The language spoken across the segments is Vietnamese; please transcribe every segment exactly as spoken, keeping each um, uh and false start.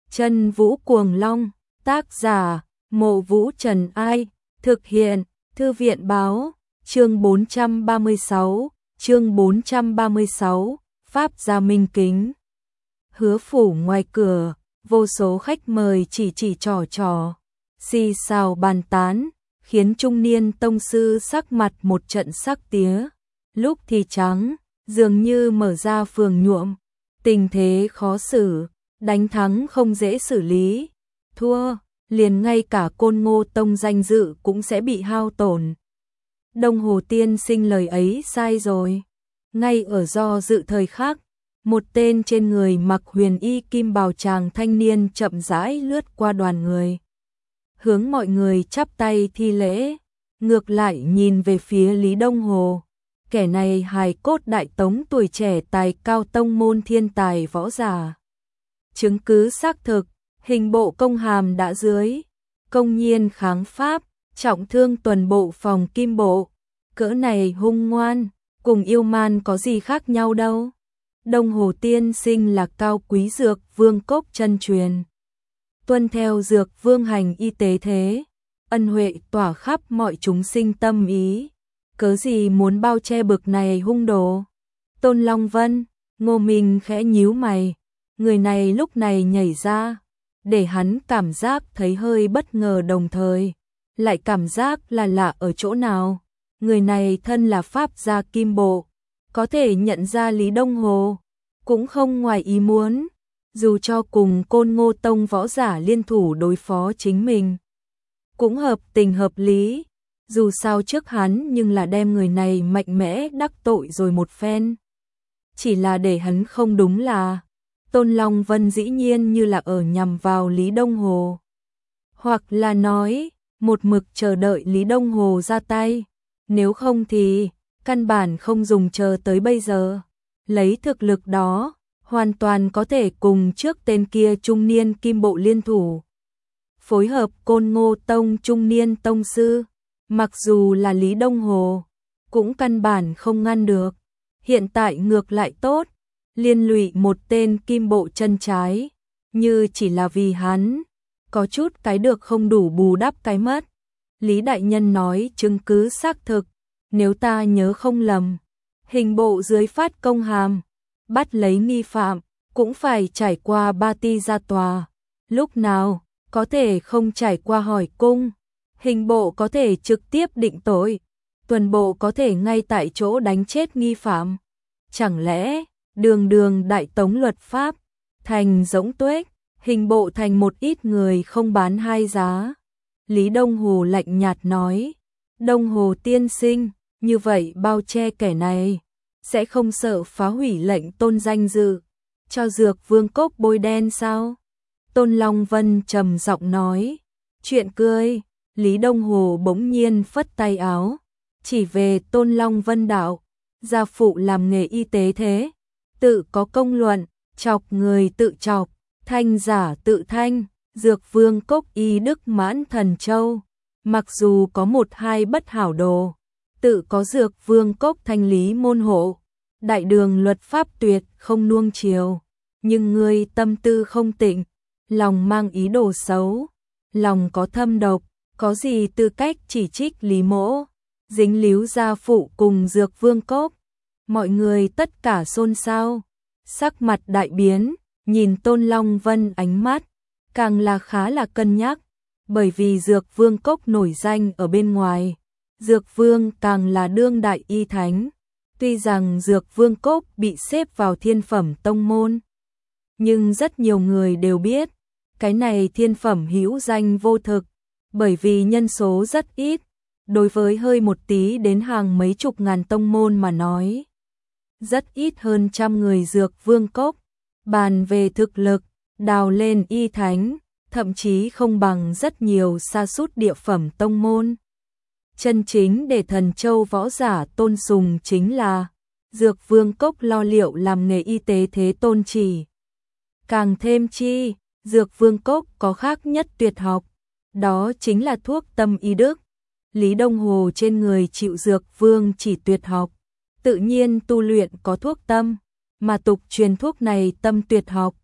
Chân Vũ Cuồng Long, tác giả, Mộ Vũ Trần Ai, thực hiện, Thư viện Báo, chương bốn trăm ba mươi sáu, chương bốn trăm ba mươi sáu, Pháp Gia Minh Kính. Hứa phủ ngoài cửa, vô số khách mời chỉ chỉ trò trò, xì xào bàn tán, khiến trung niên tông sư sắc mặt một trận sắc tía, lúc thì trắng, dường như mở ra phường nhuộm, tình thế khó xử, đánh thắng không dễ xử lý, thua, liền ngay cả Côn Ngô Tông danh dự cũng sẽ bị hao tổn. Đông Hồ tiên sinh lời ấy sai rồi. Ngay ở do dự thời khắc, một tên trên người mặc huyền y kim bào chàng thanh niên chậm rãi lướt qua đoàn người, hướng mọi người chắp tay thi lễ, ngược lại nhìn về phía Lý Đông Hồ. Kẻ này hài cốt đại tống tuổi trẻ tài cao tông môn thiên tài võ giả. Chứng cứ xác thực, hình bộ công hàm đã dưới, công nhiên kháng Pháp, trọng thương tuần bộ phòng kim bộ. Cỡ này hung ngoan, cùng yêu man có gì khác nhau đâu. Đông Hồ tiên sinh là cao quý dược vương cốc chân truyền, tuân theo dược vương hành y tế thế, ân huệ tỏa khắp mọi chúng sinh tâm ý, cớ gì muốn bao che bực này hung đồ. Tôn Long Vân, Ngô Minh khẽ nhíu mày, người này lúc này nhảy ra, để hắn cảm giác thấy hơi bất ngờ, đồng thời lại cảm giác là lạ ở chỗ nào. Người này thân là Pháp gia kim bộ, có thể nhận ra Lý Đông Hồ, cũng không ngoài ý muốn, dù cho cùng Côn Ngô Tông võ giả liên thủ đối phó chính mình, cũng hợp tình hợp lý, dù sao trước hắn nhưng là đem người này mạnh mẽ đắc tội rồi một phen. Chỉ là để hắn không đúng là, Tôn Long Vân dĩ nhiên như là ở nhằm vào Lý Đông Hồ, hoặc là nói, một mực chờ đợi Lý Đông Hồ ra tay. Nếu không thì, căn bản không dùng chờ tới bây giờ. Lấy thực lực đó, hoàn toàn có thể cùng trước tên kia trung niên kim bộ liên thủ. Phối hợp Côn Ngô Tông trung niên tông sư, mặc dù là Lý Đông Hồ, cũng căn bản không ngăn được. Hiện tại ngược lại tốt, liên lụy một tên kim bộ chân trái, như chỉ là vì hắn, có chút cái được không đủ bù đắp cái mất. Lý Đại Nhân nói chứng cứ xác thực, nếu ta nhớ không lầm, hình bộ dưới phát công hàm, bắt lấy nghi phạm, cũng phải trải qua ba ti ra tòa, lúc nào có thể không trải qua hỏi cung, hình bộ có thể trực tiếp định tội, tuần bộ có thể ngay tại chỗ đánh chết nghi phạm. Chẳng lẽ, đường đường đại tống luật pháp, thành rỗng tuếch, hình bộ thành một ít người không bán hai giá. Lý Đông Hồ lạnh nhạt nói, Đông Hồ tiên sinh, như vậy bao che kẻ này, sẽ không sợ phá hủy lệnh tôn danh dự, cho dược vương cốc bôi đen sao? Tôn Long Vân trầm giọng nói, chuyện cười. Lý Đông Hồ bỗng nhiên phất tay áo, chỉ về Tôn Long Vân đạo, gia phụ làm nghề y tế thế, tự có công luận, chọc người tự chọc, thanh giả tự thanh. Dược vương cốc y đức mãn thần châu, mặc dù có một hai bất hảo đồ, tự có dược vương cốc thanh lý môn hộ, đại đường luật pháp tuyệt không nuông chiều, nhưng ngươi tâm tư không tịnh, lòng mang ý đồ xấu, lòng có thâm độc, có gì tư cách chỉ trích Lý mỗ, dính líu gia phụ cùng dược vương cốc. Mọi người tất cả xôn xao, sắc mặt đại biến, nhìn Tôn Long Vân ánh mắt càng là khá là cân nhắc, bởi vì dược vương cốc nổi danh ở bên ngoài, dược vương càng là đương đại y thánh. Tuy rằng dược vương cốc bị xếp vào thiên phẩm tông môn, nhưng rất nhiều người đều biết, cái này thiên phẩm hữu danh vô thực, bởi vì nhân số rất ít, đối với hơi một tí đến hàng mấy chục ngàn tông môn mà nói, rất ít hơn trăm người dược vương cốc. Bàn về thực lực, đào lên y thánh, thậm chí không bằng rất nhiều sa sút địa phẩm tông môn. Chân chính để thần châu võ giả tôn sùng chính là dược vương cốc lo liệu làm nghề y tế thế tôn chỉ. Càng thêm chi, dược vương cốc có khác nhất tuyệt học, đó chính là thuốc tâm y đức. Lý Đông Hồ trên người chịu dược vương chỉ tuyệt học, tự nhiên tu luyện có thuốc tâm, mà tục truyền thuốc này tâm tuyệt học,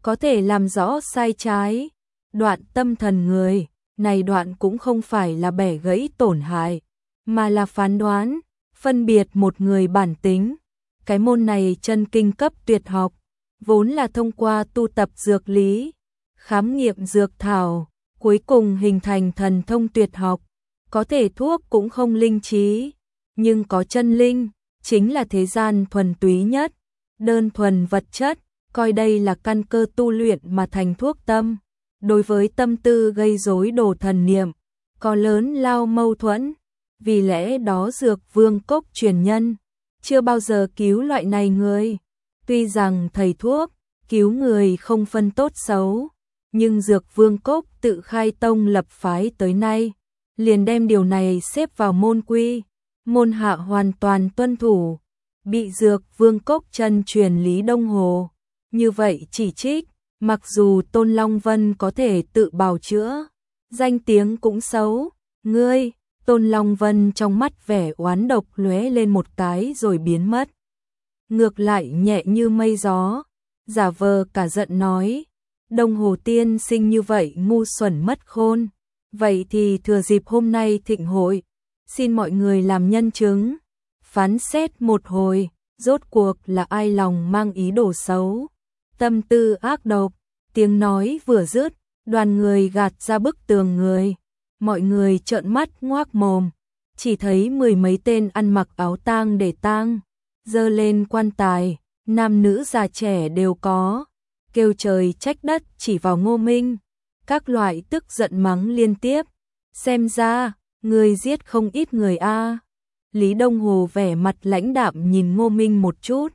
có thể làm rõ sai trái, đoạn tâm thần người, này đoạn cũng không phải là bẻ gãy tổn hại, mà là phán đoán, phân biệt một người bản tính. Cái môn này chân kinh cấp tuyệt học, vốn là thông qua tu tập dược lý, khám nghiệm dược thảo, cuối cùng hình thành thần thông tuyệt học. Có thể thuốc cũng không linh trí, nhưng có chân linh, chính là thế gian thuần túy nhất, đơn thuần vật chất, coi đây là căn cơ tu luyện mà thành thuốc tâm. Đối với tâm tư gây rối đồ thần niệm, có lớn lao mâu thuẫn, vì lẽ đó dược vương cốc truyền nhân, chưa bao giờ cứu loại này người. Tuy rằng thầy thuốc, cứu người không phân tốt xấu, nhưng dược vương cốc tự khai tông lập phái tới nay, liền đem điều này xếp vào môn quy, môn hạ hoàn toàn tuân thủ, bị dược vương cốc chân truyền Lý Đông Hồ. Như vậy chỉ trích, mặc dù Tôn Long Vân có thể tự bào chữa, danh tiếng cũng xấu, ngươi, Tôn Long Vân trong mắt vẻ oán độc lóe lên một cái rồi biến mất. Ngược lại nhẹ như mây gió, giả vờ cả giận nói, Đông Hồ tiên sinh như vậy ngu xuẩn mất khôn, vậy thì thừa dịp hôm nay thịnh hội, xin mọi người làm nhân chứng, phán xét một hồi, rốt cuộc là ai lòng mang ý đồ xấu, tâm tư ác độc. Tiếng nói vừa dứt, đoàn người gạt ra bức tường người, mọi người trợn mắt ngoác mồm, chỉ thấy mười mấy tên ăn mặc áo tang để tang, dơ lên quan tài, nam nữ già trẻ đều có, kêu trời trách đất chỉ vào Ngô Minh, các loại tức giận mắng liên tiếp, xem ra, người giết không ít người a. Lý Đông Hồ vẻ mặt lãnh đạm nhìn Ngô Minh một chút,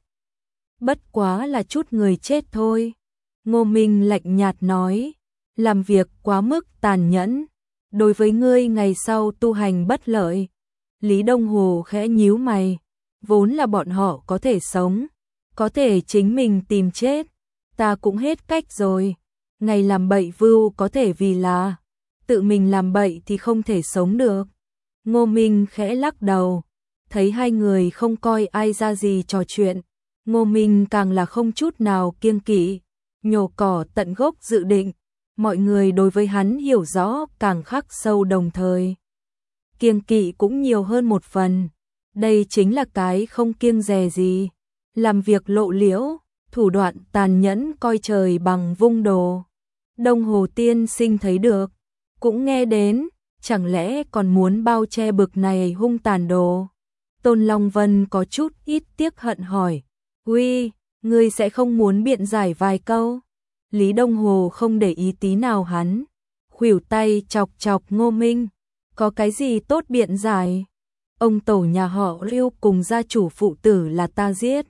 bất quá là chút người chết thôi. Ngô Minh lạnh nhạt nói, làm việc quá mức tàn nhẫn, đối với ngươi ngày sau tu hành bất lợi. Lý Đông Hồ khẽ nhíu mày, vốn là bọn họ có thể sống, có thể chính mình tìm chết, ta cũng hết cách rồi. Ngày làm bậy vưu có thể vì là, tự mình làm bậy thì không thể sống được. Ngô Minh khẽ lắc đầu, thấy hai người không coi ai ra gì trò chuyện, Ngô Minh càng là không chút nào kiêng kỵ, nhổ cỏ tận gốc dự định, mọi người đối với hắn hiểu rõ càng khắc sâu đồng thời. Kiêng kỵ cũng nhiều hơn một phần, đây chính là cái không kiêng dè gì, làm việc lộ liễu, thủ đoạn tàn nhẫn coi trời bằng vung đồ. Đông Hồ tiên sinh thấy được, cũng nghe đến, chẳng lẽ còn muốn bao che bực này hung tàn đồ. Tôn Long Vân có chút ít tiếc hận hỏi, uy, ngươi sẽ không muốn biện giải vài câu? Lý Đông Hồ không để ý tí nào hắn, khuỷu tay chọc chọc Ngô Minh, có cái gì tốt biện giải? Ông tổ nhà họ Lưu cùng gia chủ phụ tử là ta giết,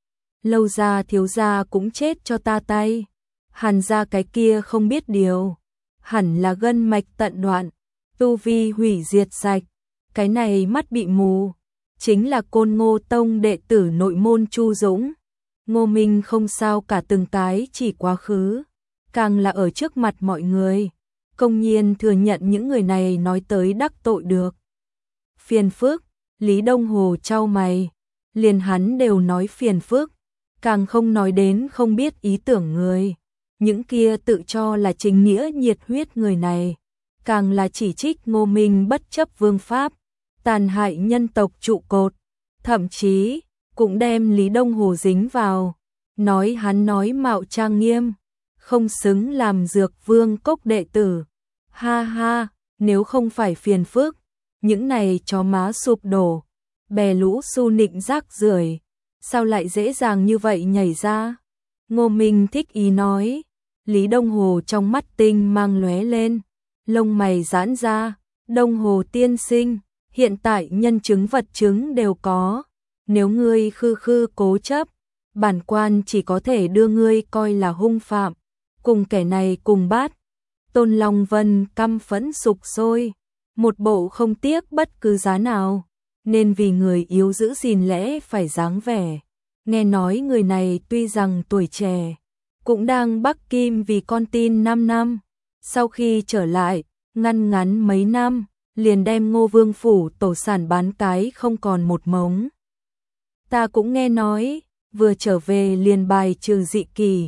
Lâu gia thiếu gia cũng chết cho ta tay, Hàn gia cái kia không biết điều, hẳn là gân mạch tận đoạn, tu vi hủy diệt sạch, cái này mắt bị mù, chính là Côn Ngô Tông đệ tử nội môn Chu Dũng. Ngô Minh không sao cả từng cái chỉ quá khứ, càng là ở trước mặt mọi người, công nhiên thừa nhận những người này nói tới đắc tội được. Phiền phức, Lý Đông Hồ chau mày, liền hắn đều nói phiền phức, càng không nói đến không biết ý tưởng người, những kia tự cho là chính nghĩa nhiệt huyết người này, càng là chỉ trích Ngô Minh bất chấp vương pháp, tàn hại nhân tộc trụ cột, thậm chí cũng đem Lý Đông Hồ dính vào, nói hắn nói mạo trang nghiêm, không xứng làm dược vương cốc đệ tử. Ha ha, nếu không phải phiền phức, những này chó má sụp đổ, bè lũ su nịnh rác rưởi, sao lại dễ dàng như vậy nhảy ra? Ngô Minh thích ý nói, Lý Đông Hồ trong mắt tinh mang lóe lên, lông mày giãn ra, Đông Hồ tiên sinh, hiện tại nhân chứng vật chứng đều có, nếu ngươi khư khư cố chấp, bản quan chỉ có thể đưa ngươi coi là hung phạm, cùng kẻ này cùng bát. Tôn Long Vân căm phẫn sục sôi, một bộ không tiếc bất cứ giá nào, nên vì người yếu giữ gìn lẽ phải dáng vẻ. Nghe nói người này tuy rằng tuổi trẻ, cũng đang Bắc Kim vì con tin năm năm, sau khi trở lại, ngăn ngắn mấy năm, liền đem Ngô Vương phủ tổ sản bán cái không còn một mống. Ta cũng nghe nói, vừa trở về liền bài trừ dị kỳ,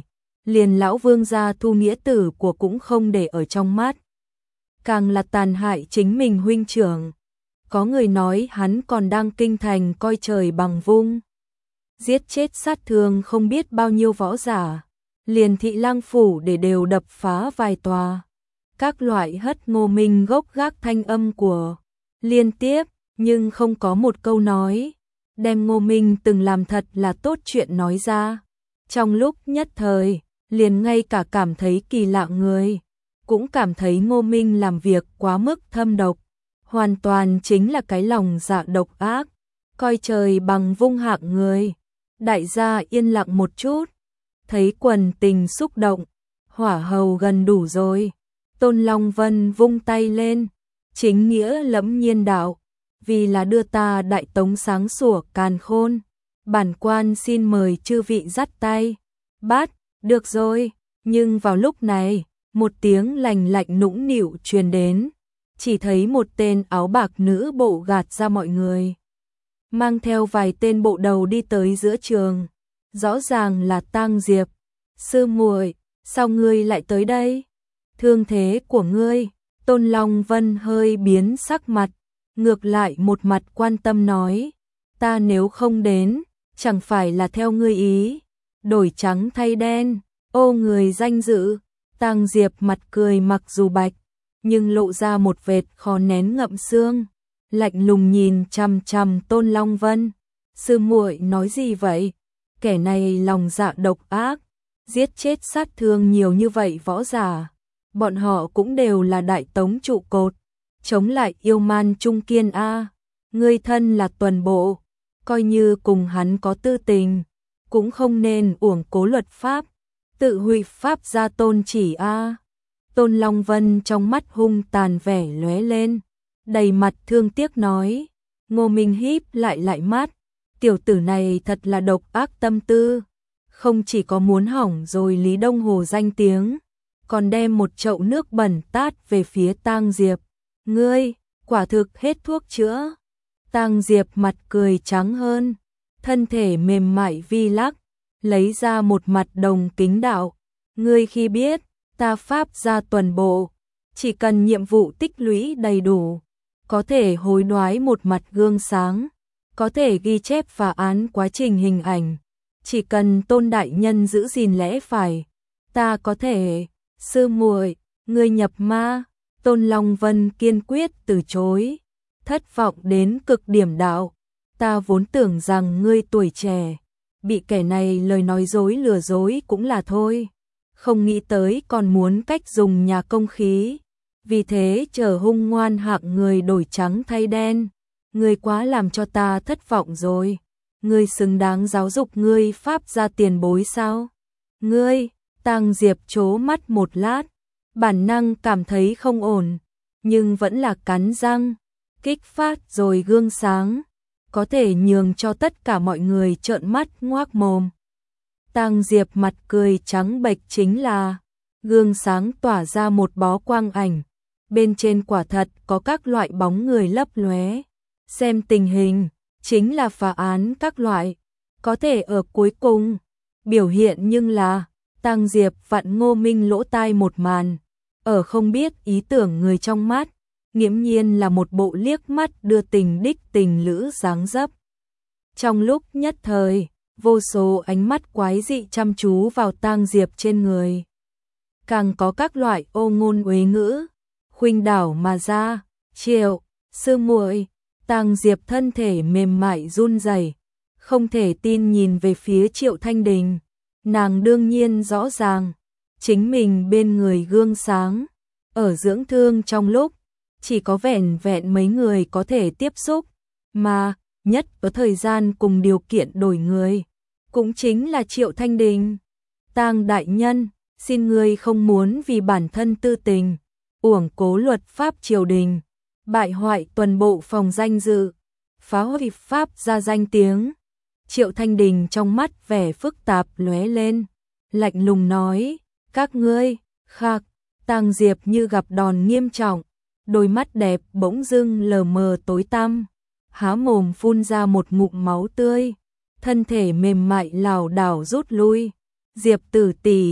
liền lão vương gia Thu nghĩa tử của cũng không để ở trong mắt. Càng là tàn hại chính mình huynh trưởng. Có người nói hắn còn đang kinh thành coi trời bằng vung. Giết chết sát thương không biết bao nhiêu võ giả. Liền thị lang phủ để đều đập phá vài tòa. Các loại hất Ngô Minh gốc gác thanh âm của liên tiếp, nhưng không có một câu nói. Đem Ngô Minh từng làm thật là tốt chuyện nói ra. Trong lúc nhất thời, liền ngay cả cảm thấy kỳ lạ người. Cũng cảm thấy Ngô Minh làm việc quá mức thâm độc. Hoàn toàn chính là cái lòng dạ độc ác. Coi trời bằng vung hạng người. Đại gia yên lặng một chút. Thấy quần tình xúc động. Hỏa hầu gần đủ rồi. Tôn Long Vân vung tay lên. Chính nghĩa lẫm nhiên đạo. Vì là đưa ta đại tống sáng sủa càn khôn. Bản quan xin mời chư vị dắt tay. Bát, được rồi. Nhưng vào lúc này, một tiếng lành lạnh nũng nịu truyền đến. Chỉ thấy một tên áo bạc nữ bộ gạt ra mọi người. Mang theo vài tên bộ đầu đi tới giữa trường. Rõ ràng là Tang Diệp. Sư muội, sao ngươi lại tới đây? Thương thế của ngươi. Tôn Long Vân hơi biến sắc mặt. Ngược lại một mặt quan tâm nói. Ta nếu không đến, chẳng phải là theo ngươi ý. Đổi trắng thay đen, ô người danh dự. Tang Diệp mặt cười mặc dù bạch, nhưng lộ ra một vệt khó nén ngậm xương. Lạnh lùng nhìn chằm chằm Tôn Long Vân. Sư muội nói gì vậy? Kẻ này lòng dạ độc ác, giết chết sát thương nhiều như vậy võ giả. Bọn họ cũng đều là đại tống trụ cột, chống lại yêu man trung kiên a. Ngươi thân là tuần bộ, coi như cùng hắn có tư tình, cũng không nên uổng cố luật pháp, tự hủy pháp gia tôn chỉ a. Tôn Long Vân trong mắt hung tàn vẻ lóe lên, đầy mặt thương tiếc nói. Ngô Minh híp lại lại mắt, tiểu tử này thật là độc ác tâm tư, không chỉ có muốn hỏng rồi Lý Đông Hồ danh tiếng, còn đem một chậu nước bẩn tát về phía Tang Diệp. Ngươi, quả thực hết thuốc chữa. Tang Diệp mặt cười trắng hơn, thân thể mềm mại vi lắc, lấy ra một mặt đồng kính đạo. Ngươi khi biết, ta pháp gia tuần bộ, chỉ cần nhiệm vụ tích lũy đầy đủ, có thể hối đoái một mặt gương sáng, có thể ghi chép phá án quá trình hình ảnh, chỉ cần Tôn đại nhân giữ gìn lẽ phải, ta có thể. Sư muội, ngươi nhập ma. Tôn Long Vân kiên quyết từ chối, thất vọng đến cực điểm đạo. Ta vốn tưởng rằng ngươi tuổi trẻ, bị kẻ này lời nói dối lừa dối cũng là thôi, không nghĩ tới còn muốn cách dùng nhà công khí, vì thế chờ hung ngoan hạng người đổi trắng thay đen. Ngươi quá làm cho ta thất vọng rồi. Ngươi xứng đáng giáo dục ngươi pháp gia tiền bối sao? Ngươi, Tang Diệp trố mắt một lát, bản năng cảm thấy không ổn, nhưng vẫn là cắn răng, kích phát rồi gương sáng, có thể nhường cho tất cả mọi người trợn mắt ngoác mồm. Tang Diệp mặt cười trắng bệch chính là, gương sáng tỏa ra một bó quang ảnh, bên trên quả thật có các loại bóng người lấp lóe. Xem tình hình, chính là phá án các loại, có thể ở cuối cùng, biểu hiện nhưng là, Tang Diệp vặn Ngô Minh lỗ tai một màn, ở không biết ý tưởng người trong mắt, nghiễm nhiên là một bộ liếc mắt đưa tình đích tình lữ dáng dấp. Trong lúc nhất thời, vô số ánh mắt quái dị chăm chú vào Tang Diệp trên người. Càng có các loại ô ngôn uế ngữ, khuynh đảo mà ra. Triệu, sư muội. Tang Diệp thân thể mềm mại run rẩy, không thể tin nhìn về phía Triệu Thanh Đình. Nàng đương nhiên rõ ràng, chính mình bên người gương sáng, ở dưỡng thương trong lúc, chỉ có vẻn vẹn mấy người có thể tiếp xúc, mà nhất có thời gian cùng điều kiện đổi người, cũng chính là Triệu Thanh Đình. Tang đại nhân, xin ngươi không muốn vì bản thân tư tình, uổng cố luật pháp triều đình, bại hoại tuần bộ phòng danh dự, phá hủy pháp gia danh tiếng. Triệu Thanh Đình trong mắt vẻ phức tạp lóe lên, lạnh lùng nói, các ngươi, khạc. Tang Diệp như gặp đòn nghiêm trọng, đôi mắt đẹp bỗng dưng lờ mờ tối tăm, há mồm phun ra một ngụm máu tươi, thân thể mềm mại lảo đảo rút lui. Diệp tử tỷ,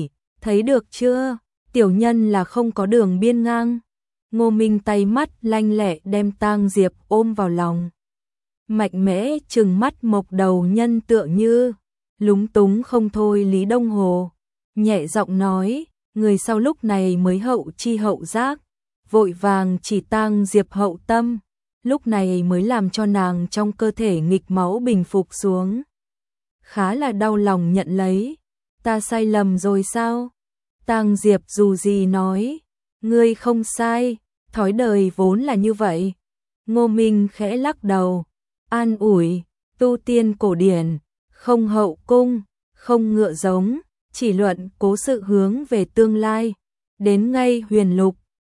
Thấy được chưa, tiểu nhân là không có đường biên ngang. Ngô Minh tay mắt lanh lẹ đem Tang Diệp ôm vào lòng. Mạnh mẽ trừng mắt mộc đầu nhân tựa như lúng túng không thôi. Lý Đông Hồ nhẹ giọng nói, người sau lúc này mới hậu chi hậu giác, vội vàng chỉ Tang Diệp hậu tâm, lúc này mới làm cho nàng trong cơ thể nghịch máu bình phục xuống. Khá là đau lòng nhận lấy, ta sai lầm rồi sao? Tang Diệp dù gì nói, ngươi không sai, thói đời vốn là như vậy. Ngô Minh khẽ lắc đầu, an ủi, tu tiên cổ điển, không hậu cung, không ngựa giống, chỉ luận cố sự hướng về tương lai. Đến ngay huyền lục,